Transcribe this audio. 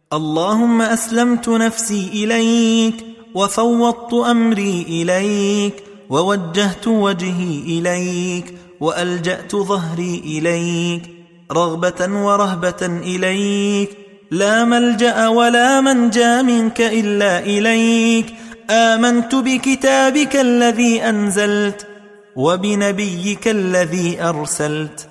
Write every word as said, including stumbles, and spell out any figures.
اللهم أسلمت نفسي إليك وفوضت أمري إليك ووجهت وجهي إليك وألجأت ظهري إليك رغبة ورهبة إليك لا ملجأ ولا منجى منك إلا إليك آمنت بكتابك الذي أنزلت وبنبيك الذي أرسلت